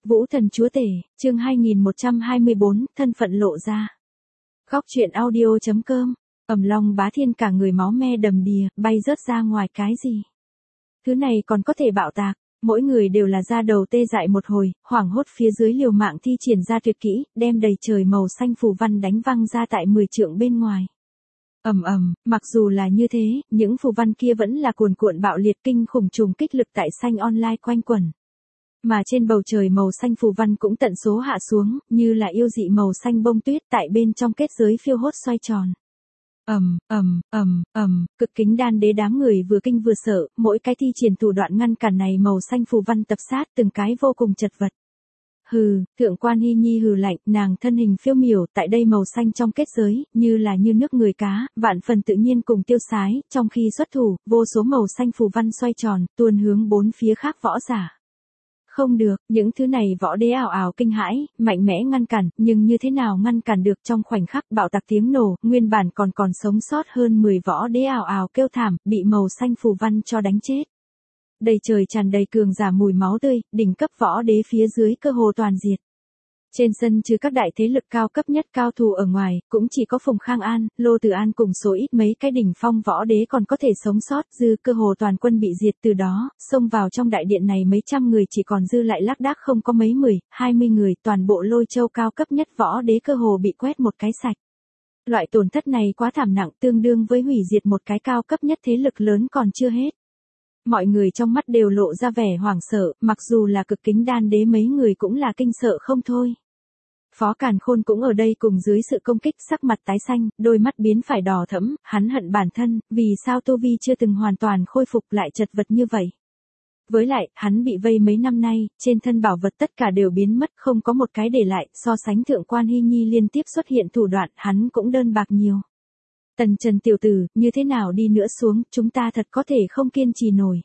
Vũ Thần Chúa Tể, chương 2124, thân phận lộ ra. Góc truyện audio.com, Long Bá Thiên cả người máu me đầm đìa, bay rớt ra ngoài cái gì? Thứ này còn có thể bạo tạc, mỗi người đều là da đầu tê dại một hồi, hoảng hốt phía dưới liều mạng thi triển ra tuyệt kỹ, đem đầy trời màu xanh phù văn đánh văng ra tại 10 trượng bên ngoài. Mặc dù là như thế, những phù văn kia vẫn là cuồn cuộn bạo liệt kinh khủng trùng kích lực tại xanh online quanh quẩn. Mà trên bầu trời màu xanh phù văn cũng tận số hạ xuống, như là yêu dị màu xanh bông tuyết tại bên trong kết giới phiêu hốt xoay tròn. Cực kính đan đế đám người vừa kinh vừa sợ, mỗi cái thi triển thủ đoạn ngăn cản này màu xanh phù văn tập sát từng cái vô cùng chật vật. Hừ, Thượng quan Hy Nhi hừ lạnh, nàng thân hình phiêu miểu tại đây màu xanh trong kết giới, như là như nước người cá, vạn phần tự nhiên cùng tiêu sái, trong khi xuất thủ, vô số màu xanh phù văn xoay tròn, tuôn hướng bốn phía khác võ giả. Không được, những thứ này võ đế ảo ảo kinh hãi, mạnh mẽ ngăn cản, nhưng như thế nào ngăn cản được trong khoảnh khắc bạo tạc tiếng nổ, nguyên bản còn sống sót hơn 10 võ đế ảo ảo kêu thảm, bị màu xanh phù văn cho đánh chết. Đầy trời tràn đầy cường giả mùi máu tươi, đỉnh cấp võ đế phía dưới cơ hồ toàn diệt. Trên sân trừ các đại thế lực cao cấp nhất cao thủ ở ngoài, cũng chỉ có Phùng Khang An, Lô Từ An cùng số ít mấy cái đỉnh phong võ đế còn có thể sống sót, dư cơ hồ toàn quân bị diệt từ đó, xông vào trong đại điện này mấy trăm người chỉ còn dư lại lác đác không có mấy 10-20 người, toàn bộ Lôi Châu cao cấp nhất võ đế cơ hồ bị quét một cái sạch. Loại tổn thất này quá thảm nặng, tương đương với hủy diệt một cái cao cấp nhất thế lực lớn còn chưa hết. Mọi người trong mắt đều lộ ra vẻ hoảng sợ, mặc dù là cực kính đan đế mấy người cũng là kinh sợ không thôi. Phó Càn Khôn cũng ở đây cùng dưới sự công kích, sắc mặt tái xanh, đôi mắt biến phải đỏ thẫm, hắn hận bản thân, vì sao tu vi chưa từng hoàn toàn khôi phục lại chật vật như vậy. Với lại, hắn bị vây mấy năm nay, trên thân bảo vật tất cả đều biến mất, không có một cái để lại, so sánh Thượng quan Hy Nhi liên tiếp xuất hiện thủ đoạn, hắn cũng đơn bạc nhiều. Tần Trần tiểu tử, như thế nào đi nữa xuống, chúng ta thật có thể không kiên trì nổi.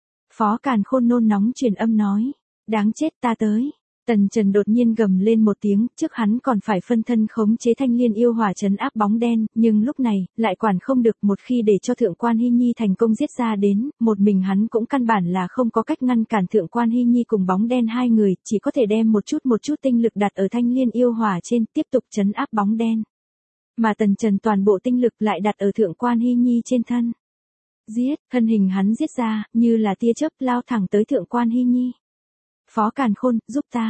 Phó Càn Khôn nôn nóng truyền âm nói, đáng chết ta tới. Tần Trần đột nhiên gầm lên một tiếng, trước hắn còn phải phân thân khống chế thanh liên yêu hỏa trấn áp bóng đen, nhưng lúc này, lại quản không được, một khi để cho Thượng quan Hy Nhi thành công giết ra đến, một mình hắn cũng căn bản là không có cách ngăn cản Thượng quan Hy Nhi cùng bóng đen hai người, chỉ có thể đem một chút tinh lực đặt ở thanh liên yêu hỏa trên, tiếp tục trấn áp bóng đen. Mà Tần Trần toàn bộ tinh lực lại đặt ở Thượng quan Hy Nhi trên thân. Giết, thân hình hắn giết ra, như là tia chớp lao thẳng tới Thượng quan Hy Nhi. Phó Càn Khôn, giúp ta.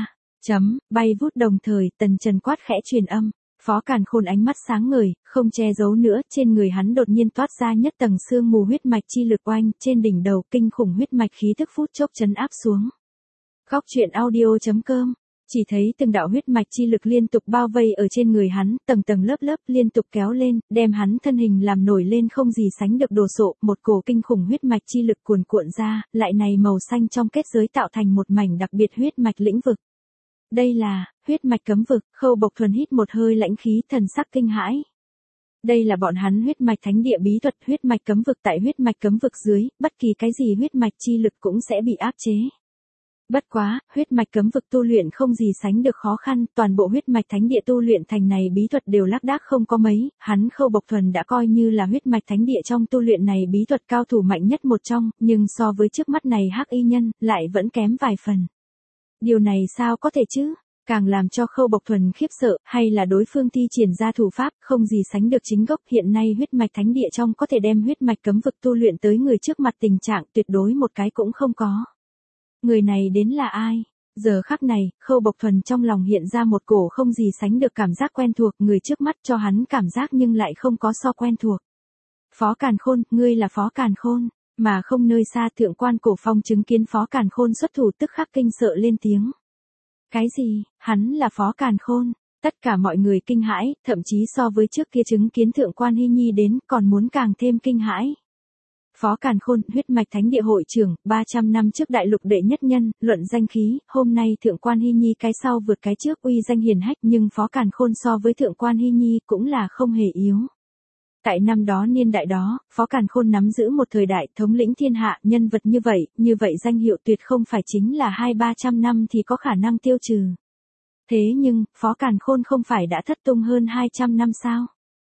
Bay vút đồng thời, Tần Trần quát khẽ truyền âm. Phó Càn Khôn ánh mắt sáng ngời, không che giấu nữa, trên người hắn đột nhiên toát ra nhất tầng sương mù huyết mạch chi lực oanh, trên đỉnh đầu kinh khủng huyết mạch khí tức phút chốc trấn áp xuống. Góc truyện audio.com, chỉ thấy từng đạo huyết mạch chi lực liên tục bao vây ở trên người hắn, tầng lớp liên tục kéo lên, đem hắn thân hình làm nổi lên không gì sánh được đồ sộ, một cổ kinh khủng huyết mạch chi lực cuồn cuộn ra, lại này màu xanh trong kết giới tạo thành một mảnh đặc biệt huyết mạch lĩnh vực. Đây là huyết mạch cấm vực, Khâu Bộc Thuần hít một hơi lãnh khí, thần sắc kinh hãi. Đây là bọn hắn huyết mạch thánh địa bí thuật, huyết mạch cấm vực, tại huyết mạch cấm vực dưới, bất kỳ cái gì huyết mạch chi lực cũng sẽ bị áp chế. Bất quá, huyết mạch cấm vực tu luyện không gì sánh được khó khăn, toàn bộ huyết mạch thánh địa tu luyện thành này bí thuật đều lác đác không có mấy, hắn Khâu Bộc Thuần đã coi như là huyết mạch thánh địa trong tu luyện này bí thuật cao thủ mạnh nhất một trong, nhưng so với trước mắt này hắc y nhân, lại vẫn kém vài phần. Điều này sao có thể chứ? Càng làm cho Khâu Bộc Thuần khiếp sợ, hay là đối phương thi triển ra thủ pháp, không gì sánh được chính gốc, hiện nay huyết mạch thánh địa trong có thể đem huyết mạch cấm vực tu luyện tới người trước mặt tình trạng tuyệt đối một cái cũng không có. Người này đến là ai? Giờ khắc này, Khâu Bộc Thuần trong lòng hiện ra một cổ không gì sánh được cảm giác quen thuộc, người trước mắt cho hắn cảm giác nhưng lại không có so quen thuộc. Phó Càn Khôn, ngươi là Phó Càn Khôn, mà không nơi xa Thượng quan Cổ Phong chứng kiến Phó Càn Khôn xuất thủ tức khắc kinh sợ lên tiếng. Cái gì, hắn là Phó Càn Khôn? Tất cả mọi người kinh hãi, thậm chí so với trước kia chứng kiến Thượng quan Hy Nhi đến còn muốn càng thêm kinh hãi. Phó Càn Khôn, huyết mạch thánh địa hội trưởng, 300 năm trước đại lục đệ nhất nhân, luận danh khí, hôm nay Thượng quan Hy Nhi cái sau vượt cái trước uy danh hiển hách, nhưng Phó Càn Khôn so với Thượng quan Hy Nhi cũng là không hề yếu. Tại năm đó niên đại đó, Phó Càn Khôn nắm giữ một thời đại thống lĩnh thiên hạ, nhân vật như vậy danh hiệu tuyệt không phải chính là 200-300 năm thì có khả năng tiêu trừ. Thế nhưng, Phó Càn Khôn không phải đã thất tung hơn 200 năm sao?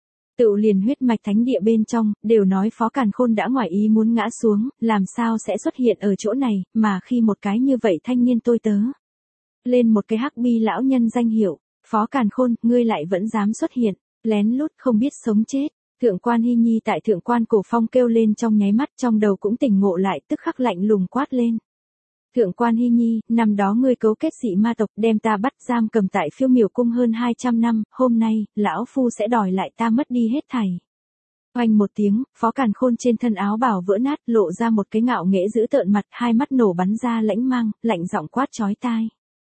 Tự liền huyết mạch thánh địa bên trong, đều nói Phó Càn Khôn đã ngoài ý muốn ngã xuống, làm sao sẽ xuất hiện ở chỗ này, mà khi một cái như vậy thanh niên tôi tớ. lên một cái hắc bi lão nhân danh hiệu, Phó Càn Khôn, ngươi lại vẫn dám xuất hiện, lén lút không biết sống chết. Thượng quan Hy Nhi tại Thượng quan Cổ Phong kêu lên trong nháy mắt, trong đầu cũng tỉnh ngộ lại, tức khắc lạnh lùng quát lên. Thượng quan Hy Nhi, năm đó ngươi cấu kết dị ma tộc đem ta bắt giam cầm tại Phiêu Miểu Cung hơn 200 năm, hôm nay, lão phu sẽ đòi lại ta mất đi hết thảy. Oanh một tiếng, Phó Càn Khôn trên thân áo bào vỡ nát, lộ ra một cái ngạo nghễ dữ tợn mặt, hai mắt nổ bắn ra lãnh mang, lạnh giọng quát chói tai.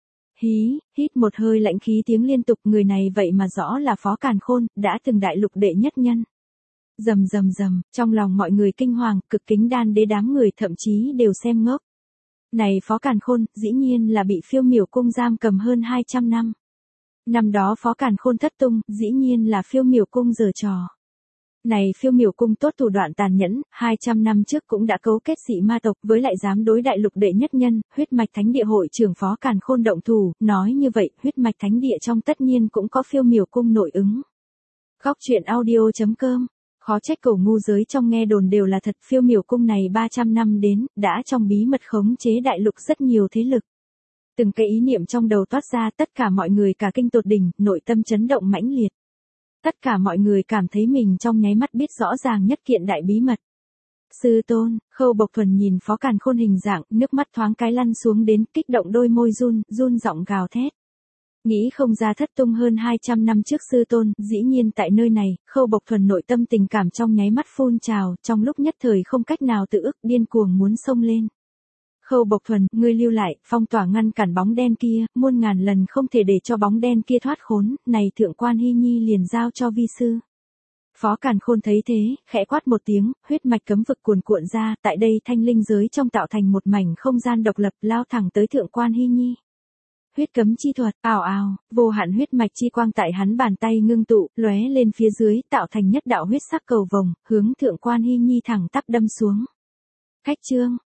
Hít một hơi lạnh khí tiếng liên tục, người này vậy mà rõ là Phó Càn Khôn, đã từng đại lục đệ nhất nhân. Rầm rầm rầm, trong lòng mọi người kinh hoàng, cực kính đan đế đám người thậm chí đều xem ngốc. Này Phó Càn Khôn, dĩ nhiên là bị Phiêu Miểu Cung giam cầm hơn 200 năm. Năm đó Phó Càn Khôn thất tung, dĩ nhiên là Phiêu Miểu Cung giở trò. Này Phiêu Miểu Cung tốt thủ đoạn tàn nhẫn, 200 năm trước cũng đã cấu kết dị ma tộc với lại dám đối đại lục đệ nhất nhân, huyết mạch thánh địa hội trưởng Phó Càn Khôn động thủ, nói như vậy, huyết mạch thánh địa trong tất nhiên cũng có Phiêu Miểu Cung nội ứng. Góc truyện audio.com. Khó trách cổ ngu giới trong nghe đồn đều là thật, Phiêu Miểu Cung này 300 năm đến, đã trong bí mật khống chế đại lục rất nhiều thế lực. Từng cái ý niệm trong đầu toát ra, tất cả mọi người cả kinh tột đỉnh, nội tâm chấn động mãnh liệt. Tất cả mọi người cảm thấy mình trong nháy mắt biết rõ ràng nhất kiện đại bí mật. Sư tôn, Khâu Bộc Thuần nhìn Phó Càn Khôn hình dạng, nước mắt thoáng cái lăn xuống đến, kích động đôi môi run giọng gào thét. Nghĩ không ra thất tung hơn 200 năm trước sư tôn, dĩ nhiên tại nơi này, Khâu Bộc Thuần nội tâm tình cảm trong nháy mắt phun trào, trong lúc nhất thời không cách nào tự ức, điên cuồng muốn xông lên. Khâu Bộc Thuần, ngươi lưu lại, phong tỏa ngăn cản bóng đen kia, muôn ngàn lần không thể để cho bóng đen kia thoát khốn, này Thượng quan Hy Nhi liền giao cho vi sư. Phó Càn Khôn thấy thế, khẽ quát một tiếng, huyết mạch cấm vực cuồn cuộn ra, tại đây thanh linh giới trong tạo thành một mảnh không gian độc lập, lao thẳng tới Thượng quan Hy Nhi. Huyết cấm chi thuật, ào ào, vô hạn huyết mạch chi quang tại hắn bàn tay ngưng tụ, lóe lên phía dưới, tạo thành nhất đạo huyết sắc cầu vồng, hướng Thượng quan Hy Nhi thẳng tắp đâm xuống. Khách chương